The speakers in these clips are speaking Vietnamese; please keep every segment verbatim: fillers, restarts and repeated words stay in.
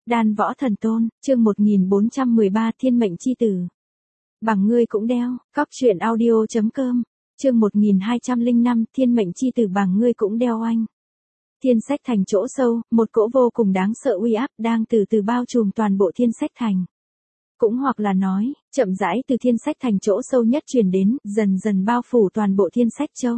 Đan Võ Thần Tôn, chương một nghìn bốn trăm mười ba Thiên Mệnh Chi Tử. Bằng ngươi cũng đeo, cóc truyện audio chấm com, chương một nghìn hai trăm lẻ năm Thiên Mệnh Chi Tử bằng ngươi cũng đeo anh. Thiên Sách Thành chỗ sâu, một cỗ vô cùng đáng sợ uy áp đang từ từ bao trùm toàn bộ Thiên Sách Thành. Cũng hoặc là nói, chậm rãi từ Thiên Sách Thành chỗ sâu nhất truyền đến, dần dần bao phủ toàn bộ Thiên Sách Châu.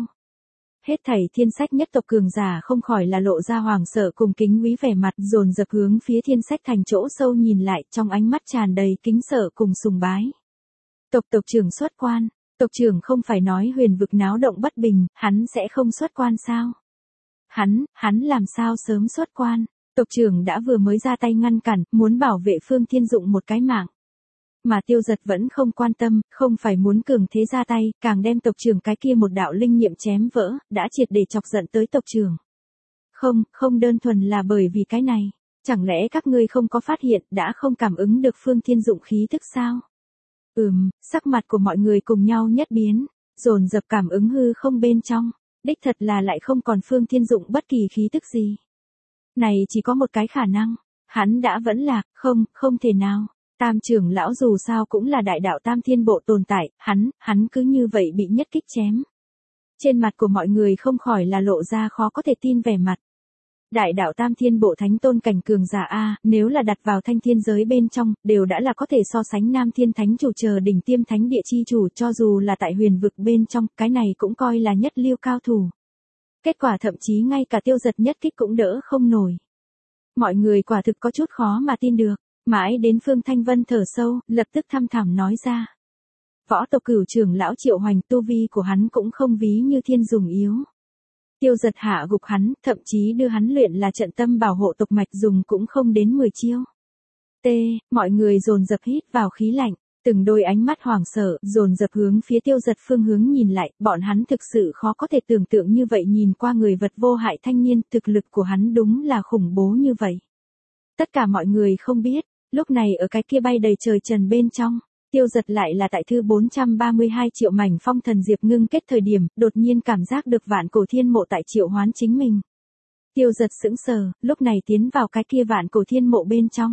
Hết thảy Thiên Sách nhất tộc cường giả không khỏi là lộ ra hoàng sợ cùng kính quý vẻ mặt, dồn dập hướng phía Thiên Sách Thành chỗ sâu nhìn lại, trong ánh mắt tràn đầy kính sợ cùng sùng bái. Tộc tộc trưởng xuất quan, tộc trưởng không phải nói huyền vực náo động bất bình, hắn sẽ không xuất quan sao? Hắn, hắn làm sao sớm xuất quan? Tộc trưởng đã vừa mới ra tay ngăn cản, muốn bảo vệ Phương Thiên Dụng một cái mạng. Mà Tiêu Giật vẫn không quan tâm, không phải muốn cường thế ra tay, càng đem tộc trưởng cái kia một đạo linh nghiệm chém vỡ, đã triệt để chọc giận tới tộc trưởng. Không, không đơn thuần là bởi vì cái này. Chẳng lẽ các ngươi không có phát hiện, đã không cảm ứng được Phương Thiên Dụng khí thức sao? Ừm, sắc mặt của mọi người cùng nhau nhất biến, dồn dập cảm ứng hư không bên trong, đích thật là lại không còn Phương Thiên Dụng bất kỳ khí tức gì. Này chỉ có một cái khả năng, hắn đã vẫn lạc, không, không thể nào. Tam trưởng lão dù sao cũng là đại đạo Tam Thiên Bộ tồn tại, hắn, hắn cứ như vậy bị nhất kích chém. Trên mặt của mọi người không khỏi là lộ ra khó có thể tin vẻ mặt. Đại đạo Tam Thiên Bộ thánh tôn cảnh cường giả A, nếu là đặt vào thanh thiên giới bên trong, đều đã là có thể so sánh Nam Thiên Thánh Chủ chờ đỉnh tiêm thánh địa chi chủ, cho dù là tại huyền vực bên trong, cái này cũng coi là nhất lưu cao thủ. Kết quả thậm chí ngay cả Tiêu Giật nhất kích cũng đỡ không nổi. Mọi người quả thực có chút khó mà tin được. Mãi đến Phương Thanh Vân thở sâu, lập tức thăm thẳm nói ra. Võ tộc cửu trưởng lão Triệu Hoành, tu vi của hắn cũng không ví như Thiên Dùng yếu. Tiêu Giật hạ gục hắn, thậm chí đưa hắn luyện là trận tâm bảo hộ tộc mạch dùng cũng không đến mười chiêu. T, mọi người dồn dập hít vào khí lạnh, từng đôi ánh mắt hoảng sợ, dồn dập hướng phía Tiêu Giật phương hướng nhìn lại, bọn hắn thực sự khó có thể tưởng tượng như vậy, nhìn qua người vật vô hại thanh niên, thực lực của hắn đúng là khủng bố như vậy. Tất cả mọi người không biết, lúc này ở cái kia bay đầy trời trần bên trong, Tiêu Giật lại là tại thư bốn trăm ba mươi hai triệu mảnh phong thần diệp ngưng kết thời điểm, đột nhiên cảm giác được vạn cổ thiên mộ tại triệu hoán chính mình. Tiêu Giật sững sờ, lúc này tiến vào cái kia vạn cổ thiên mộ bên trong.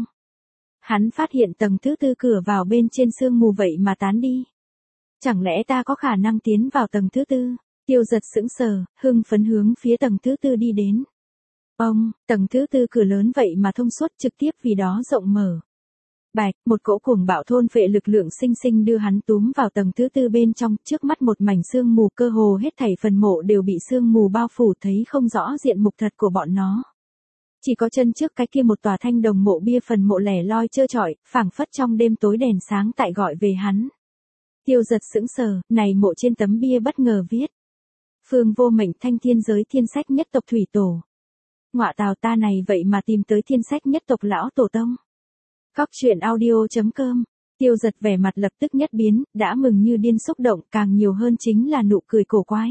Hắn phát hiện tầng thứ tư cửa vào bên trên sương mù vậy mà tán đi. Chẳng lẽ ta có khả năng tiến vào tầng thứ tư? Tiêu Giật sững sờ, hưng phấn hướng phía tầng thứ tư đi đến. Ông, tầng thứ tư cửa lớn vậy mà thông suốt, trực tiếp vì đó rộng mở. Bạch, một cỗ cuồng bạo thôn phệ lực lượng sinh sinh đưa hắn túm vào tầng thứ tư bên trong, trước mắt một mảnh sương mù, cơ hồ hết thảy phần mộ đều bị sương mù bao phủ, thấy không rõ diện mục thật của bọn nó. Chỉ có chân trước cái kia một tòa thanh đồng mộ bia phần mộ lẻ loi trơ trọi, phảng phất trong đêm tối đèn sáng tại gọi về hắn. Tiêu Giật sững sờ, này mộ trên tấm bia bất ngờ viết: Phương Vô Mệnh, thanh thiên giới thiên sách nhất tộc thủy tổ. Ngọa tào, ta này vậy mà tìm tới thiên sách nhất tộc lão tổ tông. Cóc truyện audio chấm com. Tiêu Giật vẻ mặt lập tức nhất biến, đã mừng như điên, xúc động, càng nhiều hơn chính là nụ cười cổ quái.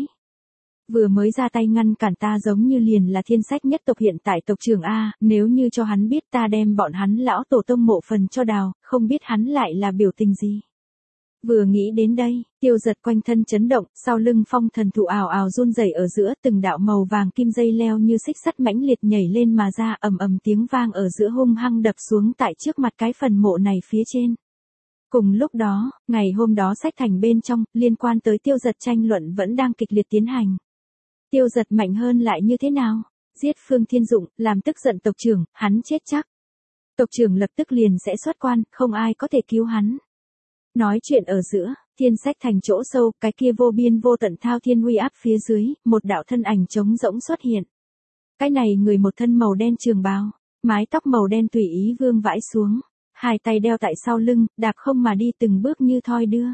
Vừa mới ra tay ngăn cản ta giống như liền là thiên sách nhất tộc hiện tại tộc trưởng A, nếu như cho hắn biết ta đem bọn hắn lão tổ tông mộ phần cho đào, không biết hắn lại là biểu tình gì. Vừa nghĩ đến đây, Tiêu Giật quanh thân chấn động, sau lưng phong thần thụ ào ào run rẩy ở giữa, từng đạo màu vàng kim dây leo như xích sắt mãnh liệt nhảy lên mà ra, ầm ầm tiếng vang ở giữa hung hăng đập xuống tại trước mặt cái phần mộ này phía trên. Cùng lúc đó, ngày hôm đó Sách Thành bên trong, liên quan tới Tiêu Giật tranh luận vẫn đang kịch liệt tiến hành. Tiêu Giật mạnh hơn lại như thế nào? Giết Phương Thiên Dụng, làm tức giận tộc trưởng, hắn chết chắc. Tộc trưởng lập tức liền sẽ xuất quan, không ai có thể cứu hắn. Nói chuyện ở giữa, Thiên Sách Thành chỗ sâu, cái kia vô biên vô tận thao thiên uy áp phía dưới, một đạo thân ảnh trống rỗng xuất hiện. Cái này người một thân màu đen trường bào, mái tóc màu đen tùy ý vương vãi xuống, hai tay đeo tại sau lưng, đạp không mà đi từng bước như thoi đưa.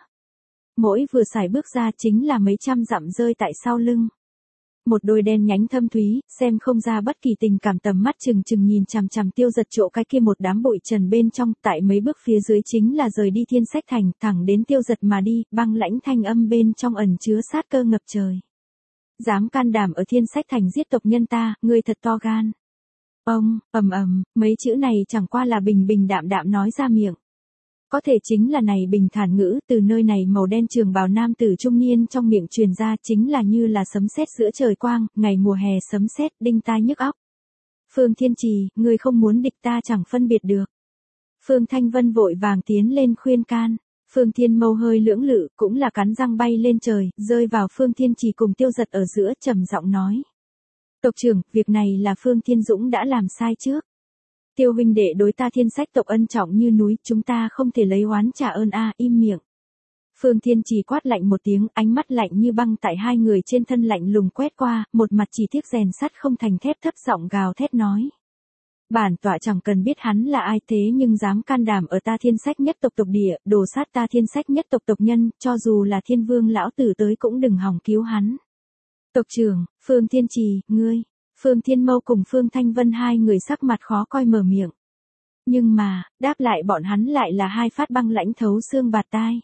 Mỗi vừa xài bước ra chính là mấy trăm dặm rơi tại sau lưng. Một đôi đen nhánh thâm thúy, xem không ra bất kỳ tình cảm, tầm mắt chừng chừng nhìn chằm chằm Tiêu Giật chỗ cái kia một đám bụi trần bên trong, tại mấy bước phía dưới chính là rời đi Thiên Sách Thành, thẳng đến Tiêu Giật mà đi, băng lãnh thanh âm bên trong ẩn chứa sát cơ ngập trời. Dám can đảm ở Thiên Sách Thành giết tộc nhân ta, ngươi thật to gan. Ông, ầm ầm, mấy chữ này chẳng qua là bình bình đạm đạm nói ra miệng. Có thể chính là này bình thản ngữ, từ nơi này màu đen trường bào nam tử trung niên trong miệng truyền ra, chính là như là sấm sét giữa trời quang, ngày mùa hè sấm sét đinh tai nhức óc. Phương Thiên Trì, ngươi không muốn địch ta chẳng phân biệt được. Phương Thanh Vân vội vàng tiến lên khuyên can. Phương Thiên Mâu hơi lưỡng lự, cũng là cắn răng bay lên trời, rơi vào Phương Thiên Trì cùng Tiêu Giật ở giữa, trầm giọng nói. Tộc trưởng, việc này là Phương Thiên Dũng đã làm sai trước. Tiêu huynh đệ đối ta Thiên Sách tộc ân trọng như núi, chúng ta không thể lấy oán trả ơn a, im miệng. Phương Thiên Trì quát lạnh một tiếng, ánh mắt lạnh như băng tại hai người trên thân lạnh lùng quét qua, một mặt chỉ tiếc rèn sắt không thành thép, thấp giọng gào thét nói. Bản tọa chẳng cần biết hắn là ai, thế nhưng dám can đảm ở ta Thiên Sách nhất tộc tộc địa, đổ sát ta Thiên Sách nhất tộc tộc nhân, cho dù là Thiên Vương lão tử tới cũng đừng hòng cứu hắn. Tộc trưởng, Phương Thiên Trì, ngươi. Phương Thiên Mâu cùng Phương Thanh Vân hai người sắc mặt khó coi mở miệng. Nhưng mà, đáp lại bọn hắn lại là hai phát băng lãnh thấu xương bạt tai.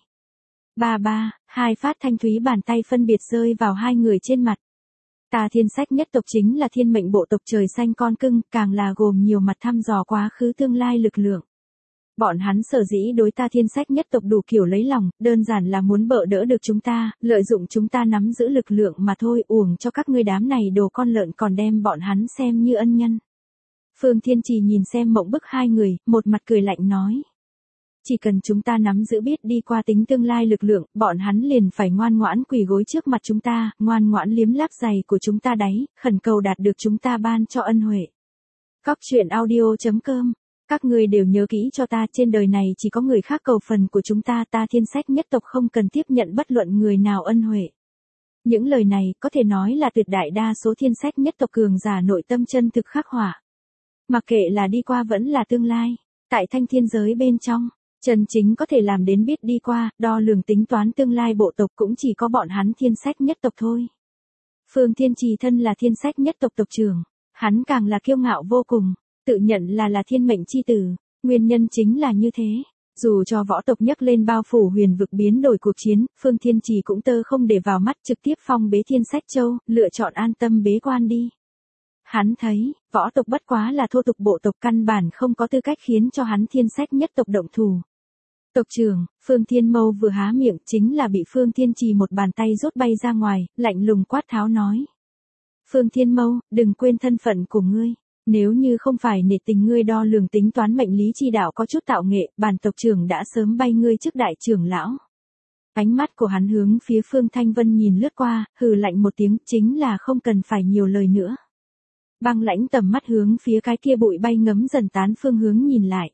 Ba ba, hai phát thanh thúy bàn tay phân biệt rơi vào hai người trên mặt. Ta Thiên Sách nhất tộc chính là thiên mệnh bộ tộc trời xanh con cưng, càng là gồm nhiều mặt thăm dò quá khứ tương lai lực lượng. Bọn hắn sở dĩ đối ta Thiên Sách nhất tộc đủ kiểu lấy lòng, đơn giản là muốn bợ đỡ được chúng ta, lợi dụng chúng ta nắm giữ lực lượng mà thôi, uổng cho các ngươi đám này đồ con lợn còn đem bọn hắn xem như ân nhân. Phương Thiên Trì nhìn xem mộng bức hai người, một mặt cười lạnh nói. Chỉ cần chúng ta nắm giữ biết đi qua tính tương lai lực lượng, bọn hắn liền phải ngoan ngoãn quỳ gối trước mặt chúng ta, ngoan ngoãn liếm láp giày của chúng ta đáy, khẩn cầu đạt được chúng ta ban cho ân huệ. Cóc truyện audio chấm com. Các ngươi đều nhớ kỹ cho ta, trên đời này chỉ có người khác cầu phần của chúng ta, ta Thiên Sách nhất tộc không cần tiếp nhận bất luận người nào ân huệ. Những lời này có thể nói là tuyệt đại đa số Thiên Sách nhất tộc cường giả nội tâm chân thực khắc họa. Mặc kệ là đi qua vẫn là tương lai, tại thanh thiên giới bên trong, chân chính có thể làm đến biết đi qua, đo lường tính toán tương lai bộ tộc cũng chỉ có bọn hắn Thiên Sách nhất tộc thôi. Phương Thiên Trì thân là Thiên Sách nhất tộc tộc trưởng, hắn càng là kiêu ngạo vô cùng, tự nhận là là thiên mệnh chi tử, nguyên nhân chính là như thế. Dù cho võ tộc nhấc lên bao phủ huyền vực biến đổi cuộc chiến, Phương Thiên Trì cũng tơ không để vào mắt, trực tiếp phong bế Thiên Sách Châu, lựa chọn an tâm bế quan đi. Hắn thấy, võ tộc bất quá là thô tục bộ tộc, căn bản không có tư cách khiến cho hắn Thiên Sách nhất tộc động thủ. Tộc trưởng, Phương Thiên Mâu vừa há miệng chính là bị Phương Thiên Trì một bàn tay rút bay ra ngoài, lạnh lùng quát tháo nói. Phương Thiên Mâu, đừng quên thân phận của ngươi. Nếu như không phải nể tình ngươi đo lường tính toán mệnh lý chi đạo có chút tạo nghệ, bản tộc trưởng đã sớm bay ngươi trước đại trưởng lão. Ánh mắt của hắn hướng phía Phương Thanh Vân nhìn lướt qua, hừ lạnh một tiếng, chính là không cần phải nhiều lời nữa. Băng lãnh tầm mắt hướng phía cái kia bụi bay ngấm dần tán phương hướng nhìn lại.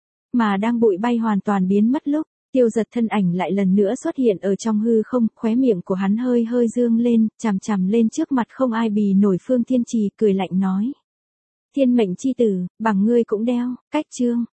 Mà đang bụi bay hoàn toàn biến mất lúc, Tiêu Giật thân ảnh lại lần nữa xuất hiện ở trong hư không, khóe miệng của hắn hơi hơi dương lên, chằm chằm lên trước mặt không ai bì nổi Phương Thiên Trì, cười lạnh nói. Thiên mệnh chi tử, bằng ngươi cũng đeo, cách chương.